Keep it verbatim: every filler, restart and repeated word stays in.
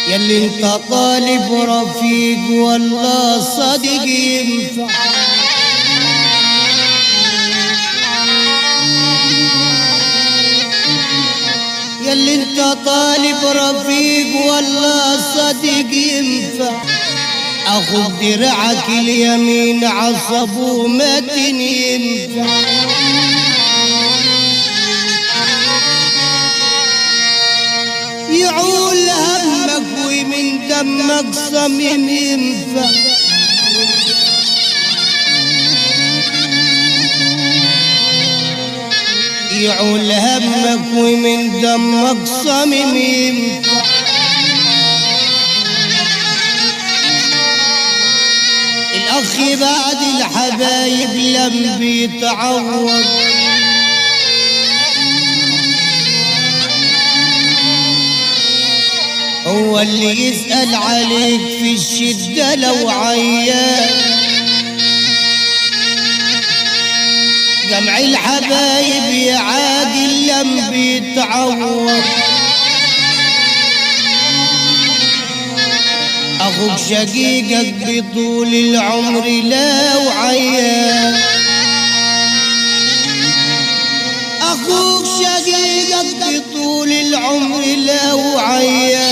ياللي انت طالب رفيق والله صديق ينفع، ياللي انت طالب رفيق والله صديق ينفع، اخذ درعك اليمين عصبه متن ينفع، يعول همك ومن دمك صميم ينفع، يعول همك ومن دمك صميم ينفع، الأخ بعد الحبايب لم بيتعوض، هو اللي يسأل عليك في الشدة لو عيان، جمع الحبايب يا عادل لم بيتعوض، أخوك شقيقك بطول العمر لو عيان، أخوك شقيقك بطول العمر لو عيان،